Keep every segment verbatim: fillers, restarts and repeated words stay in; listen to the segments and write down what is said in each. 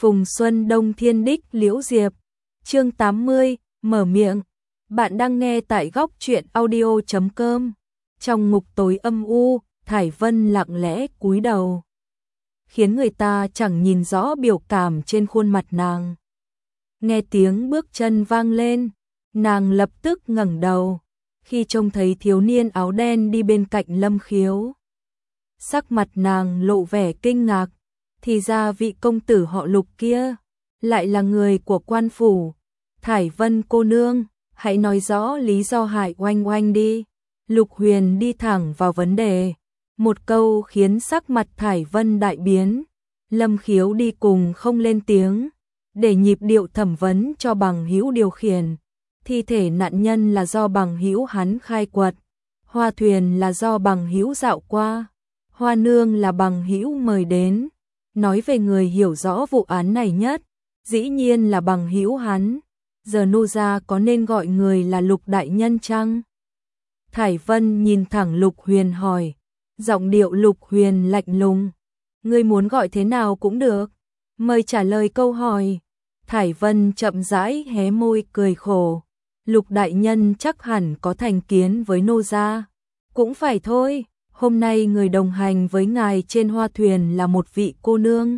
Phùng Xuân Đông Thiên Đích Liễu Diệp. Chương tám mươi, mở miệng. Bạn đang nghe tại góc truyện audio chấm com. Trong ngục tối âm u, Thải Vân lặng lẽ cúi đầu, khiến người ta chẳng nhìn rõ biểu cảm trên khuôn mặt nàng. Nghe tiếng bước chân vang lên, nàng lập tức ngẩng đầu, khi trông thấy thiếu niên áo đen đi bên cạnh Lâm Khiếu. Sắc mặt nàng lộ vẻ kinh ngạc, thì ra vị công tử họ Lục kia lại là người của quan phủ. Thải Vân cô nương, hãy nói rõ lý do hại Oanh Oanh đi. Lục Huyền đi thẳng vào vấn đề, một câu khiến sắc mặt Thải Vân đại biến. Lâm Khiếu đi cùng không lên tiếng, để nhịp điệu thẩm vấn cho Bằng Hữu điều khiển. Thi thể nạn nhân là do Bằng Hữu hắn khai quật, Hoa thuyền là do Bằng Hữu dạo qua, Hoa nương là Bằng Hữu mời đến. Nói về người hiểu rõ vụ án này nhất, dĩ nhiên là Bằng Hữu hắn. Giờ nô gia có nên gọi người là Lục đại nhân chăng? Thải Vân nhìn thẳng Lục Huyền hỏi, giọng điệu Lục Huyền lạnh lùng. Ngươi muốn gọi thế nào cũng được, mời trả lời câu hỏi. Thải Vân chậm rãi hé môi cười khổ. Lục đại nhân chắc hẳn có thành kiến với nô gia. Cũng phải thôi, hôm nay người đồng hành với ngài trên hoa thuyền là một vị cô nương.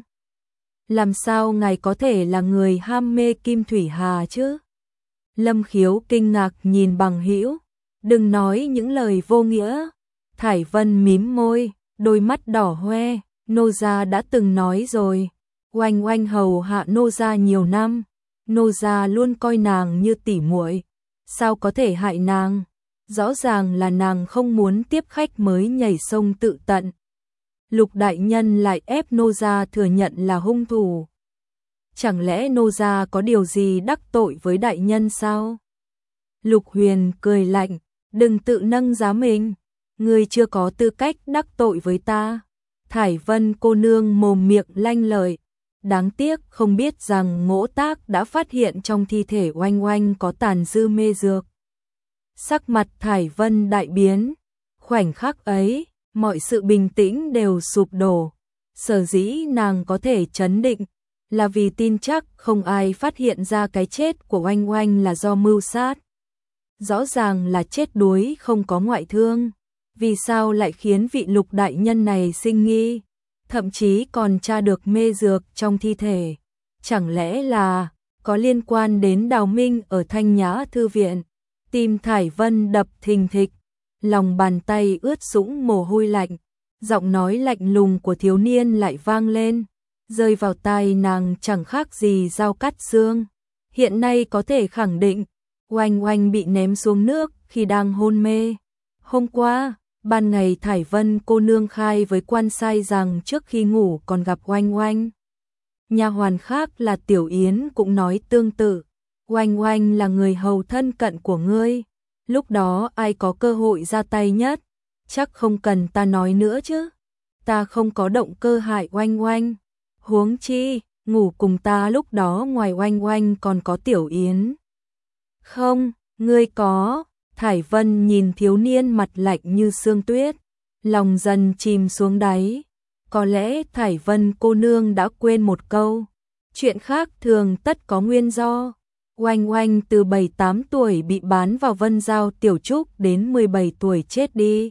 Làm sao ngài có thể là người ham mê Kim Thủy Hà chứ? Lâm Khiếu kinh ngạc nhìn Bằng Hữu. Đừng nói những lời vô nghĩa. Thải Vân mím môi, đôi mắt đỏ hoe. Nô gia đã từng nói rồi, Oanh Oanh hầu hạ nô gia nhiều năm, nô gia luôn coi nàng như tỉ muội, sao có thể hại nàng? Rõ ràng là nàng không muốn tiếp khách mới nhảy sông tự tận. Lục đại nhân lại ép nô gia thừa nhận là hung thủ. Chẳng lẽ nô gia có điều gì đắc tội với đại nhân sao? Lục Huyền cười lạnh, đừng tự nâng giá mình, ngươi chưa có tư cách đắc tội với ta. Thải Vân cô nương mồm miệng lanh lợi, đáng tiếc không biết rằng Ngỗ Tác đã phát hiện trong thi thể Oanh Oanh có tàn dư mê dược. Sắc mặt Thải Vân đại biến, khoảnh khắc ấy, mọi sự bình tĩnh đều sụp đổ. Sở dĩ nàng có thể trấn định, là vì tin chắc không ai phát hiện ra cái chết của Oanh Oanh là do mưu sát. Rõ ràng là chết đuối không có ngoại thương. Vì sao lại khiến vị Lục đại nhân này sinh nghi, thậm chí còn tra được mê dược trong thi thể? Chẳng lẽ là có liên quan đến Đào Minh ở Thanh Nhã Thư Viện? Tim Thải Vân đập thình thịch, lòng bàn tay ướt sũng mồ hôi lạnh. Giọng nói lạnh lùng của thiếu niên lại vang lên, rơi vào tai nàng chẳng khác gì dao cắt xương. Hiện nay có thể khẳng định, Oanh Oanh bị ném xuống nước khi đang hôn mê. Hôm qua, ban ngày Thải Vân cô nương khai với quan sai rằng trước khi ngủ còn gặp Oanh Oanh. Nha hoàn khác là Tiểu Yến cũng nói tương tự. Oanh Oanh là người hầu thân cận của ngươi, lúc đó ai có cơ hội ra tay nhất? Chắc không cần ta nói nữa chứ. Ta không có động cơ hại Oanh Oanh. Huống chi, ngủ cùng ta lúc đó ngoài Oanh Oanh còn có Tiểu Yến. Không, ngươi có. Thải Vân nhìn thiếu niên mặt lạnh như sương tuyết, lòng dần chìm xuống đáy. Có lẽ Thải Vân cô nương đã quên một câu, chuyện khác thường tất có nguyên do. Oanh Oanh từ bảy tám tuổi bị bán vào Vân Giao Tiểu Trúc đến mười bảy tuổi chết đi.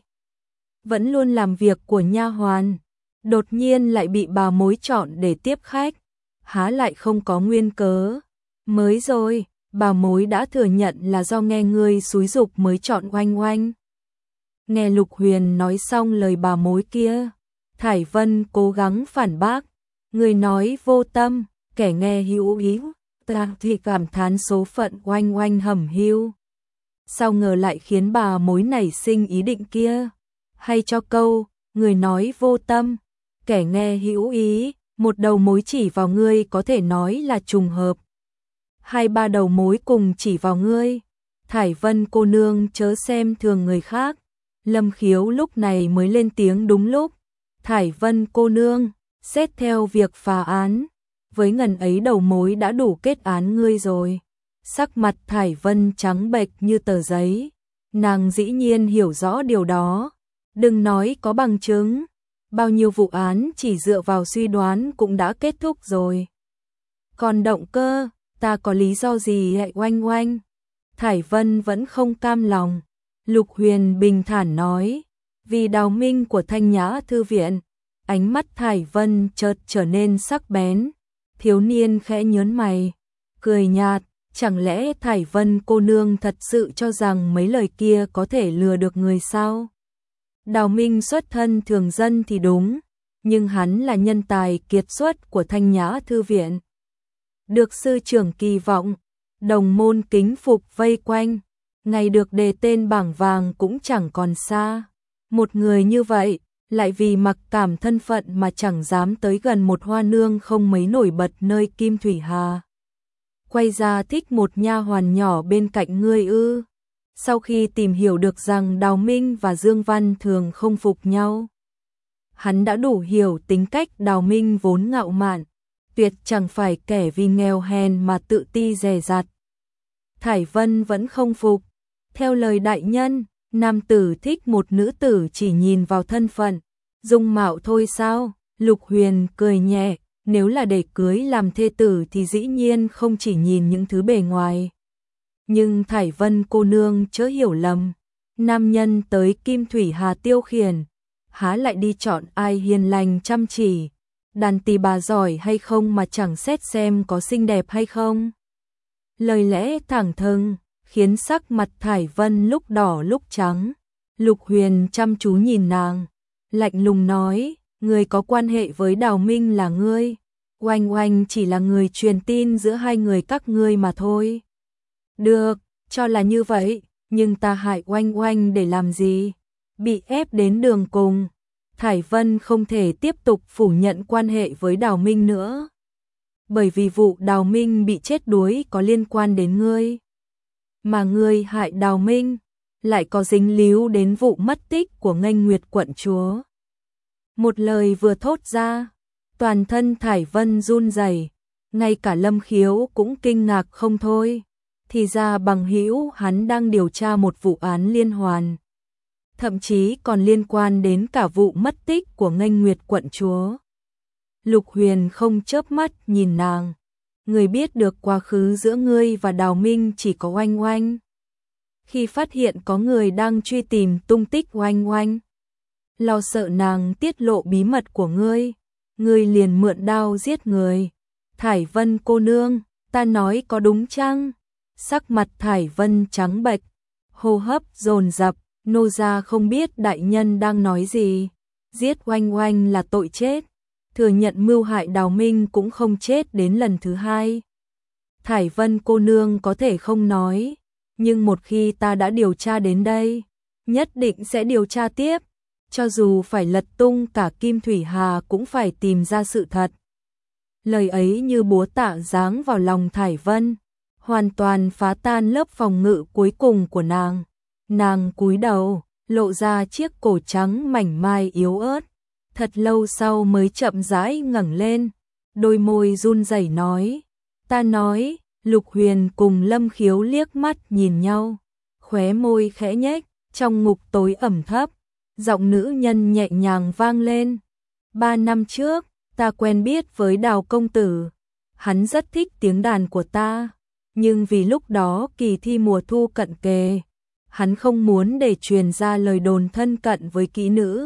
Vẫn luôn làm việc của nha hoàn, đột nhiên lại bị bà mối chọn để tiếp khách, há lại không có nguyên cớ. Mới rồi, bà mối đã thừa nhận là do nghe ngươi xúi giục mới chọn Oanh Oanh. Nghe Lục Huyền nói xong lời bà mối kia, Thải Vân cố gắng phản bác. Người nói vô tâm, kẻ nghe hữu ý, ta thì cảm thán số phận Oanh Oanh hẩm hiu. Sao ngờ lại khiến bà mối nảy sinh ý định kia? Hay cho câu, người nói vô tâm, kẻ nghe hữu ý, một đầu mối chỉ vào ngươi có thể nói là trùng hợp. Hai ba đầu mối cùng chỉ vào ngươi. Thải Vân cô nương chớ xem thường người khác. Lâm Khiếu lúc này mới lên tiếng đúng lúc. Thải Vân cô nương, xét theo việc phá án, với ngần ấy đầu mối đã đủ kết án ngươi rồi. Sắc mặt Thải Vân trắng bệch như tờ giấy. Nàng dĩ nhiên hiểu rõ điều đó. Đừng nói có bằng chứng, bao nhiêu vụ án chỉ dựa vào suy đoán cũng đã kết thúc rồi. Còn động cơ, ta có lý do gì lại oanh oanh? Thải Vân vẫn không cam lòng. Lục Huyền bình thản nói, vì đào minh của Thanh Nhã Thư Viện. Ánh mắt Thải Vân chợt trở nên sắc bén. Thiếu niên khẽ nhớn mày, cười nhạt, chẳng lẽ Thải Vân cô nương thật sự cho rằng mấy lời kia có thể lừa được người sao? Đào Minh xuất thân thường dân thì đúng, nhưng hắn là nhân tài kiệt xuất của Thanh Nhã Thư Viện. Được sư trưởng kỳ vọng, đồng môn kính phục vây quanh, ngày được đề tên bảng vàng cũng chẳng còn xa. Một người như vậy, lại vì mặc cảm thân phận mà chẳng dám tới gần một hoa nương không mấy nổi bật nơi Kim Thủy Hà. Quay ra thích một nha hoàn nhỏ bên cạnh ngươi ư? Sau khi tìm hiểu được rằng Đào Minh và Dương Văn thường không phục nhau, hắn đã đủ hiểu tính cách Đào Minh vốn ngạo mạn, tuyệt chẳng phải kẻ vì nghèo hèn mà tự ti dè dặt. Thải Vân vẫn không phục. Theo lời đại nhân, nam tử thích một nữ tử chỉ nhìn vào thân phận, dung mạo thôi sao? Lục Huyền cười nhẹ, nếu là để cưới làm thê tử thì dĩ nhiên không chỉ nhìn những thứ bề ngoài. Nhưng Thải Vân cô nương chớ hiểu lầm, nam nhân tới Kim Thủy Hà tiêu khiển, há lại đi chọn ai hiền lành chăm chỉ, đàn tỳ bà giỏi hay không mà chẳng xét xem có xinh đẹp hay không. Lời lẽ thẳng thừng, khiến sắc mặt Thải Vân lúc đỏ lúc trắng. Lục Huyền chăm chú nhìn nàng, lạnh lùng nói, người có quan hệ với Đào Minh là ngươi, Oanh Oanh chỉ là người truyền tin giữa hai người các ngươi mà thôi. Được, cho là như vậy, nhưng ta hại Oanh Oanh để làm gì? Bị ép đến đường cùng, Thải Vân không thể tiếp tục phủ nhận quan hệ với Đào Minh nữa. Bởi vì vụ Đào Minh bị chết đuối có liên quan đến ngươi. Mà ngươi hại Đào Minh, lại có dính líu đến vụ mất tích của Nghênh Nguyệt quận chúa. Một lời vừa thốt ra, toàn thân Thải Vân run rẩy, ngay cả Lâm Khiếu cũng kinh ngạc không thôi. Thì ra bằng hữu hắn đang điều tra một vụ án liên hoàn, thậm chí còn liên quan đến cả vụ mất tích của Nghênh Nguyệt quận chúa. Lục Huyền không chớp mắt nhìn nàng, người biết được quá khứ giữa ngươi và Đào Minh chỉ có Oanh Oanh. Khi phát hiện có người đang truy tìm tung tích Oanh Oanh, lo sợ nàng tiết lộ bí mật của ngươi, ngươi liền mượn đao giết người. Thải Vân cô nương, ta nói có đúng chăng? Sắc mặt Thải Vân trắng bệch, hô hấp dồn dập, nô gia không biết đại nhân đang nói gì. Giết Oanh Oanh là tội chết, thừa nhận mưu hại Đào Minh cũng không chết đến lần thứ hai. Thải Vân cô nương có thể không nói, nhưng một khi ta đã điều tra đến đây, nhất định sẽ điều tra tiếp, cho dù phải lật tung cả Kim Thủy Hà cũng phải tìm ra sự thật. Lời ấy như búa tạ giáng vào lòng Thải Vân, hoàn toàn phá tan lớp phòng ngự cuối cùng của nàng. Nàng cúi đầu, lộ ra chiếc cổ trắng mảnh mai yếu ớt, thật lâu sau mới chậm rãi ngẩng lên, đôi môi run rẩy nói, ta nói. Lục Huyền cùng Lâm Khiếu liếc mắt nhìn nhau, khóe môi khẽ nhếch, trong ngục tối ẩm thấp, giọng nữ nhân nhẹ nhàng vang lên. Ba năm trước, ta quen biết với Đào công tử, hắn rất thích tiếng đàn của ta, nhưng vì lúc đó kỳ thi mùa thu cận kề, hắn không muốn để truyền ra lời đồn thân cận với kỹ nữ,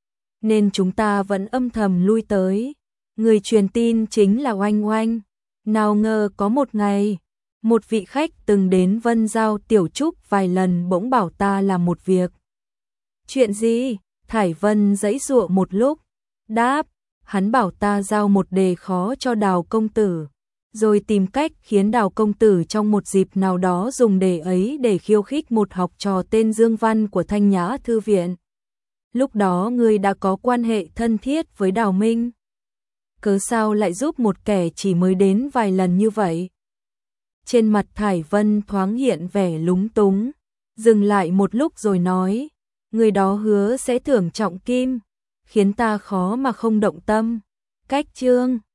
nên chúng ta vẫn âm thầm lui tới. Người truyền tin chính là Oanh Oanh. Nào ngờ có một ngày, một vị khách từng đến Vân Giao Tiểu Trúc vài lần bỗng bảo ta làm một việc. Chuyện gì? Thải Vân giãy giụa một lúc, đáp, hắn bảo ta giao một đề khó cho Đào công tử, rồi tìm cách khiến Đào công tử trong một dịp nào đó dùng đề ấy để khiêu khích một học trò tên Dương Văn của Thanh Nhã Thư Viện. Lúc đó ngươi đã có quan hệ thân thiết với Đào Minh, cớ sao lại giúp một kẻ chỉ mới đến vài lần như vậy? Trên mặt Thải Vân thoáng hiện vẻ lúng túng, dừng lại một lúc rồi nói, người đó hứa sẽ thưởng trọng kim, khiến ta khó mà không động tâm. Cách chương